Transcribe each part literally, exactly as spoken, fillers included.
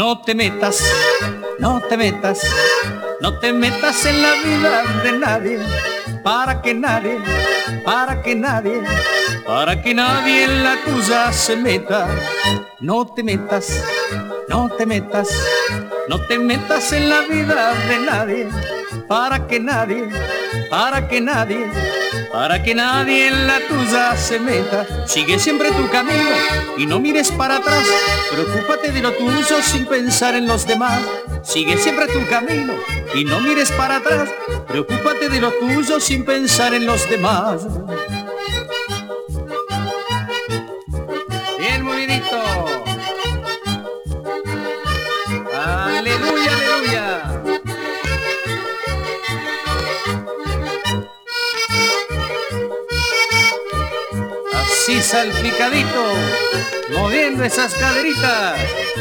No te metas, no te metas, no te metas en la vida de nadie, para que nadie, para que nadie, para que nadie en la tuya se meta. No te metas, no te metas, no te metas en la vida de nadie, para que nadie, para que nadie, para que nadie en la tuya se meta. Sigue siempre tu camino y no mires para atrás, preocúpate de lo tuyo sin pensar en los demás. Sigue siempre tu camino y no mires para atrás, preocúpate de lo tuyo sin pensar en los demás. Bien movidito. Aleluya, aleluya. Así salpicadito, moviendo esas caderitas.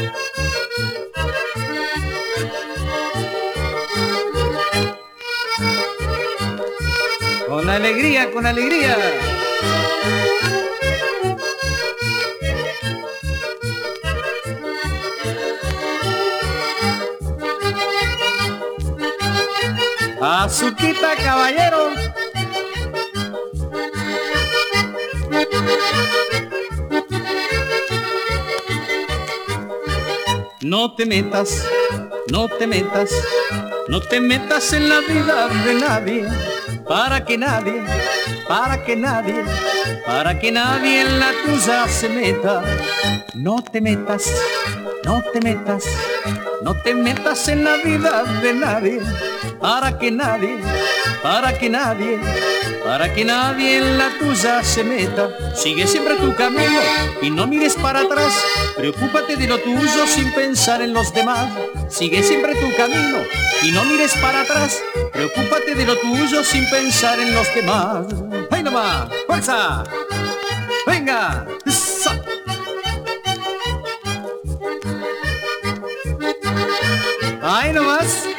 Con alegría, con alegría. Azuquita, caballero. No te metas, no te metas, no te metas en la vida de nadie, para que nadie, para que nadie, para que nadie en la tuya se meta. No te metas, no te metas, no te metas en la vida de nadie, para que nadie, para que nadie, para que nadie en la tuya se meta. Sigue siempre tu camino y no mires para atrás, preocúpate de lo tuyo sin pensar en los demás. Sigue siempre tu camino y no mires para atrás, preocúpate de lo tuyo sin pensar en los demás. ¡Ahí nomás! ¡Fuerza! ¡Venga! ¡Sa! ¡Ahí nomás!